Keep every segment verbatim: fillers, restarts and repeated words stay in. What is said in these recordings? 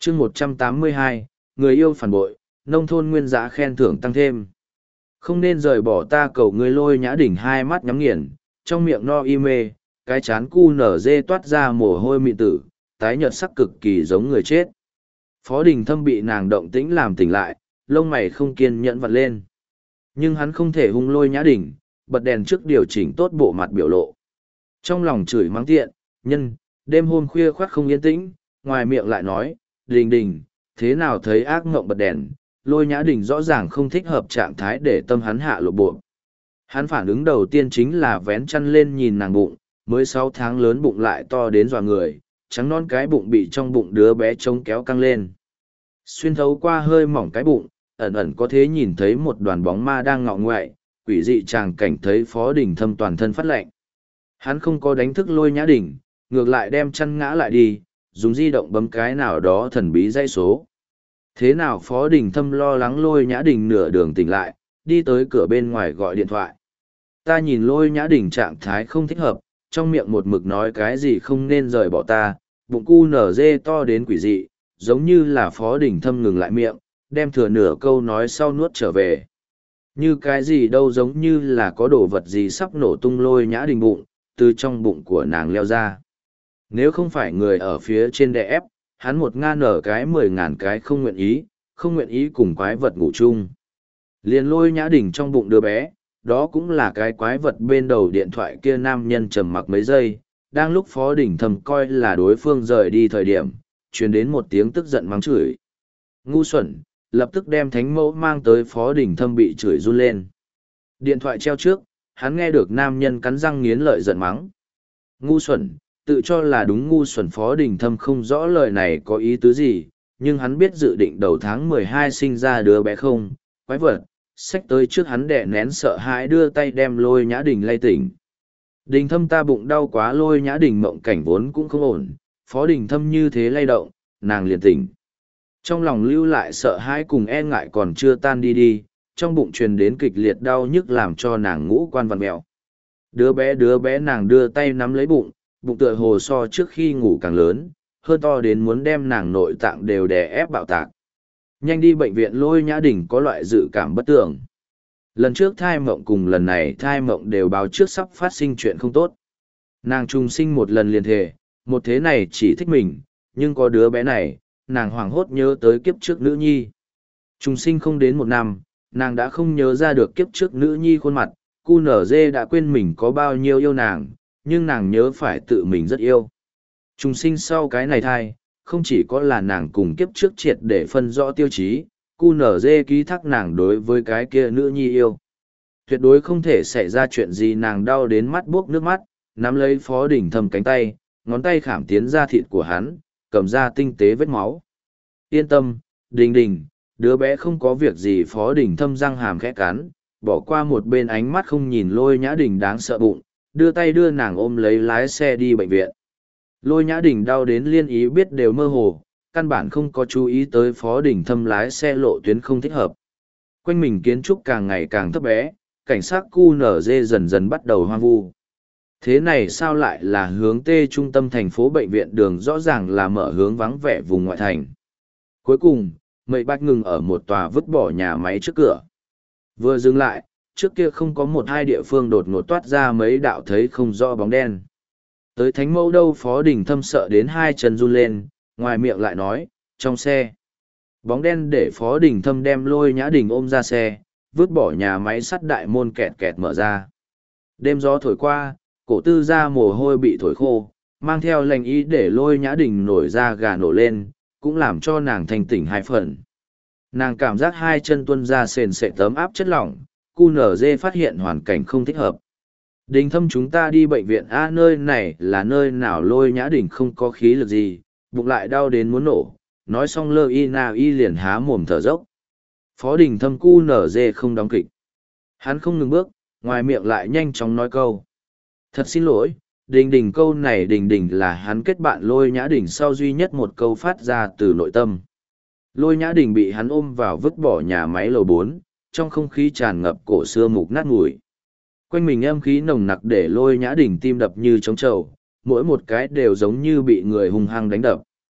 chương một trăm tám mươi hai, người yêu phản bội, nông thôn nguyên giá khen thưởng tăng thêm. Không nên rời bỏ ta cầu ngươi. Lôi Nhã Đình hai mắt nhắm nghiền, trong miệng no y mê, cái chán cu nở dê toát ra mồ hôi mịn tử, tái nhợt sắc cực kỳ giống người chết. Phó Đình Thâm bị nàng động tĩnh làm tỉnh lại, lông mày không kiên nhẫn vặn lên. Nhưng hắn không thể hung Lôi Nhã Đình, bật đèn trước điều chỉnh tốt bộ mặt biểu lộ. Trong lòng chửi mắng tiện, nhân, đêm hôm khuya khoắt không yên tĩnh, ngoài miệng lại nói, Đình Đình, thế nào thấy ác mộng bật đèn. Lôi Nhã Đình rõ ràng không thích hợp trạng thái để tâm hắn hạ lộ bộ. Hắn phản ứng đầu tiên chính là vén chăn lên nhìn nàng bụng, mới sáu tháng lớn bụng lại to đến dọa người, trắng non cái bụng bị trong bụng đứa bé trông kéo căng lên. Xuyên thấu qua hơi mỏng cái bụng, ẩn ẩn có thể nhìn thấy một đoàn bóng ma đang ngọ ngoại, quỷ dị tràng cảnh thấy Phó Đình Thâm toàn thân phát lạnh. Hắn không có đánh thức Lôi Nhã Đình, ngược lại đem chăn ngã lại đi, dùng di động bấm cái nào đó thần bí dãy số. Thế nào Phó Đình Thâm lo lắng Lôi Nhã Đình nửa đường tỉnh lại, đi tới cửa bên ngoài gọi điện thoại. Ta nhìn Lôi Nhã Đình trạng thái không thích hợp, trong miệng một mực nói cái gì không nên rời bỏ ta, bụng cu nở dê to đến quỷ dị, giống như là Phó Đình Thâm ngừng lại miệng, đem thừa nửa câu nói sau nuốt trở về. Như cái gì đâu, giống như là có đồ vật gì sắp nổ tung. Lôi Nhã Đình bụng, từ trong bụng của nàng leo ra. Nếu không phải người ở phía trên đè ép, hắn một nga nở cái mười ngàn cái không nguyện ý, không nguyện ý cùng quái vật ngủ chung. Liền Lôi Nhã Đình trong bụng đứa bé, đó cũng là cái quái vật. Bên đầu điện thoại kia nam nhân trầm mặc mấy giây, đang lúc Phó Đình Thâm coi là đối phương rời đi thời điểm, truyền đến một tiếng tức giận mắng chửi. Ngu xuẩn, lập tức đem thánh mẫu mang tới. Phó Đình Thâm bị chửi run lên. Điện thoại treo trước, hắn nghe được nam nhân cắn răng nghiến lợi giận mắng. Ngu xuẩn, tự cho là đúng ngu xuẩn. Phó Đình Thâm không rõ lời này có ý tứ gì, nhưng hắn biết dự định đầu tháng mười hai sinh ra đứa bé không, quái vật, xách tới trước hắn đẻ nén sợ hãi đưa tay đem Lôi Nhã Đình lay tỉnh. Đình Thâm, ta bụng đau quá. Lôi Nhã Đình mộng cảnh vốn cũng không ổn, Phó Đình Thâm như thế lay động, nàng liền tỉnh. Trong lòng lưu lại sợ hãi cùng e ngại còn chưa tan đi đi, trong bụng truyền đến kịch liệt đau nhức làm cho nàng ngũ quan vặn mẹo. Đứa bé đứa bé nàng đưa tay nắm lấy bụng, bụng tựa hồ so trước khi ngủ càng lớn, hơn to đến muốn đem nàng nội tạng đều đè ép bạo tạc. Nhanh đi bệnh viện. Lôi Nhã Đình có loại dự cảm bất tưởng. Lần trước thai mộng cùng lần này thai mộng đều báo trước sắp phát sinh chuyện không tốt. Nàng trùng sinh một lần liền thề, một thế này chỉ thích mình, nhưng có đứa bé này, nàng hoảng hốt nhớ tới kiếp trước nữ nhi. Trùng sinh không đến một năm, nàng đã không nhớ ra được kiếp trước nữ nhi khuôn mặt. Cu nở dê đã quên mình có bao nhiêu yêu nàng, nhưng nàng nhớ phải tự mình rất yêu. Trùng sinh sau cái này thai, không chỉ có là nàng cùng kiếp trước triệt để phân rõ tiêu chí, cu nở dê ký thác nàng đối với cái kia nữ nhi yêu. Tuyệt đối không thể xảy ra chuyện gì. Nàng đau đến mắt buốc nước mắt, nắm lấy Phó Đình Thâm cánh tay, ngón tay khảm tiến ra thịt của hắn, cầm ra tinh tế vết máu. Yên tâm, Đình Đình, đứa bé không có việc gì. Phó Đình Thâm răng hàm khẽ cắn, bỏ qua một bên ánh mắt không nhìn Lôi Nhã Đình đáng sợ bụng, đưa tay đưa nàng ôm lấy lái xe đi bệnh viện. Lôi Nhã Đình đau đến liên ý biết đều mơ hồ, căn bản không có chú ý tới Phó Đình Thâm lái xe lộ tuyến không thích hợp. Quanh mình kiến trúc càng ngày càng thấp bé, cảnh sát cu nở dê dần dần bắt đầu hoang vu. Thế này sao lại là hướng Tê trung tâm thành phố? Bệnh viện đường rõ ràng là mở hướng vắng vẻ vùng ngoại thành. Cuối cùng, Mây Bách ngừng ở một tòa vứt bỏ nhà máy trước cửa. Vừa dừng lại, trước kia không có một hai địa phương đột ngột toát ra mấy đạo thấy không rõ bóng đen. Tới thánh mẫu đâu? Phó Đình Thâm sợ đến hai chân run lên, ngoài miệng lại nói, trong xe. Bóng đen để Phó Đình Thâm đem Lôi Nhã Đình ôm ra xe, vứt bỏ nhà máy sắt đại môn kẹt kẹt mở ra. Đêm gió thổi qua, cổ tư ra mồ hôi bị thổi khô, mang theo lệnh ý để Lôi Nhã Đình nổi ra gà nổ lên, cũng làm cho nàng thanh tỉnh hai phần. Nàng cảm giác hai chân tuôn ra sền sệt tấm áp chất lỏng, cu nở dê phát hiện hoàn cảnh không thích hợp. Đình Thâm, chúng ta đi bệnh viện A. Nơi này là nơi nào? Lôi Nhã Đình không có khí lực gì, bụng lại đau đến muốn nổ, nói xong lơ y nào y liền há mồm thở dốc. Phó Đình Thâm cu nở dê không đóng kịch. Hắn không ngừng bước, ngoài miệng lại nhanh chóng nói câu. Thật xin lỗi, Đình Đình. Câu này Đình Đình là hắn kết bạn Lôi Nhã Đình sau duy nhất một câu phát ra từ nội tâm. Lôi Nhã Đình bị hắn ôm vào vứt bỏ nhà máy lầu bốn, trong không khí tràn ngập cổ xưa mục nát mùi. Quanh mình âm khí nồng nặc để Lôi Nhã Đình tim đập như trống trầu, mỗi một cái đều giống như bị người hung hăng đánh đập.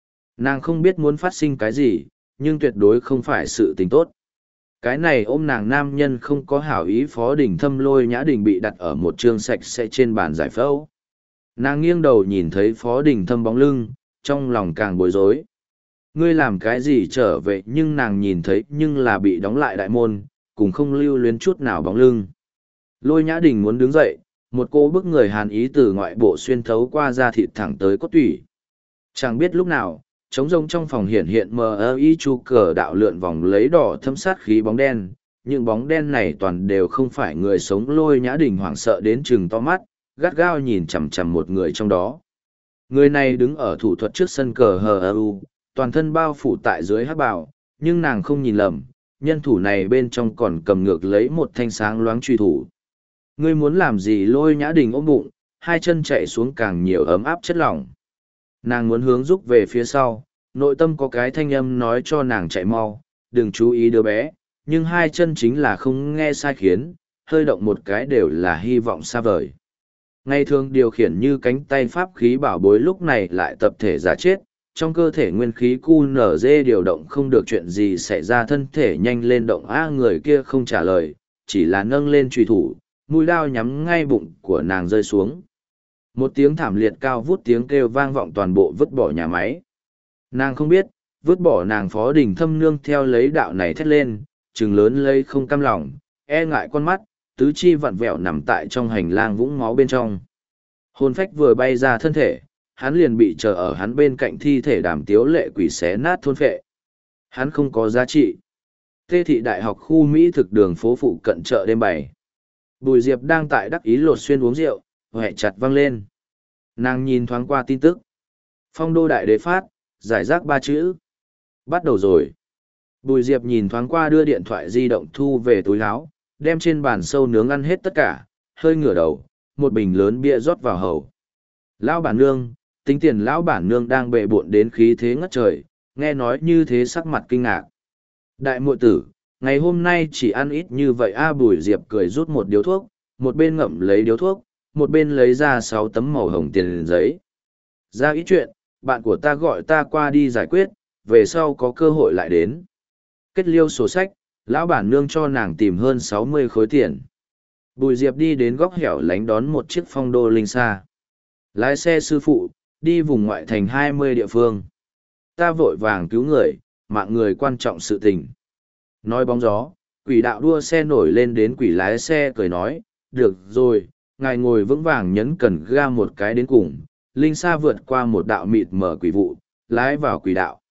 Nàng không biết muốn phát sinh cái gì, nhưng tuyệt đối không phải sự tình tốt. Cái này ôm nàng nam nhân không có hảo ý. Phó Đình Thâm lôi Nhã Đình bị đặt ở một chương sạch sẽ trên bàn giải phẫu. Nàng nghiêng đầu nhìn thấy Phó Đình Thâm bóng lưng, trong lòng càng bối rối. Ngươi làm cái gì trở về, nhưng nàng nhìn thấy nhưng là bị đóng lại đại môn, cùng không lưu luyến chút nào bóng lưng. Lôi Nhã Đình muốn đứng dậy, một cô bức người hàn ý từ ngoại bộ xuyên thấu qua da thịt thẳng tới cốt tủy. Chẳng biết lúc nào, trống rông trong phòng hiện hiện mờ ơ y chu cờ đạo lượn vòng lấy đỏ thâm sát khí bóng đen. Những bóng đen này toàn đều không phải người sống. Lôi Nhã Đình hoảng sợ đến chừng to mắt, gắt gao nhìn chằm chằm một người trong đó. Người này đứng ở thủ thuật trước sân cờ hờ ơ u, toàn thân bao phủ tại dưới hắc bào, nhưng nàng không nhìn lầm, nhân thủ này bên trong còn cầm ngược lấy một thanh sáng loáng truy thủ. Ngươi muốn làm gì? Lôi Nhã Đình ôm bụng, hai chân chạy xuống càng nhiều ấm áp chất lỏng. Nàng muốn hướng rúc về phía sau, nội tâm có cái thanh âm nói cho nàng chạy mau, đừng chú ý đứa bé, nhưng hai chân chính là không nghe sai khiến, hơi động một cái đều là hy vọng xa vời. Ngày thường điều khiển như cánh tay pháp khí bảo bối lúc này lại tập thể giả chết, trong cơ thể nguyên khí cu nở dê điều động không được chuyện gì xảy ra, thân thể nhanh lên động. A người kia không trả lời, chỉ là nâng lên truy thủ, mũi đao nhắm ngay bụng của nàng rơi xuống. Một tiếng thảm liệt cao vút tiếng kêu vang vọng toàn bộ vứt bỏ nhà máy. Nàng không biết, vứt bỏ nàng Phó Đình Thâm nương theo lấy đạo này thét lên, trừng lớn lấy không cam lòng, e ngại con mắt, tứ chi vặn vẹo nằm tại trong hành lang vũng máu bên trong. Hồn phách vừa bay ra thân thể, hắn liền bị chờ ở hắn bên cạnh thi thể Đàm Tiếu Lệ quỷ xé nát thôn phệ. Hắn không có giá trị. Tê thị đại học khu Mỹ thực đường phố phụ cận chợ đêm bày. Bùi Diệp đang tại đắc ý lột xuyên uống rượu, hẹ chặt văng lên. Nàng nhìn thoáng qua tin tức. Phong đô đại đế phát, giải rác ba chữ. Bắt đầu rồi. Bùi Diệp nhìn thoáng qua đưa điện thoại di động thu về túi áo, đem trên bàn sâu nướng ăn hết tất cả, hơi ngửa đầu, một bình lớn bia rót vào hầu. Lão bản nương, tính tiền lão bản nương đang bệ bộn đến khí thế ngất trời, nghe nói như thế sắc mặt kinh ngạc. Đại muội tử, ngày hôm nay chỉ ăn ít như vậy a. Bùi Diệp cười rút một điếu thuốc, một bên ngậm lấy điếu thuốc, một bên lấy ra sáu tấm màu hồng tiền giấy. Ra ít chuyện, bạn của ta gọi ta qua đi giải quyết, về sau có cơ hội lại đến. Kết liêu sổ sách, lão bản nương cho nàng tìm hơn sáu mươi khối tiền. Bùi Diệp đi đến góc hẻo lánh đón một chiếc phong đô linh xa. Lái xe sư phụ, đi vùng ngoại thành hai mươi địa phương. Ta vội vàng cứu người, mạng người quan trọng sự tình. Nói bóng gió, quỷ đạo đua xe nổi lên đến quỷ lái xe cười nói, được rồi, ngài ngồi vững vàng nhấn cần ga một cái đến cùng. Linh xa vượt qua một đạo mịt mở quỷ vụ, lái vào quỷ đạo.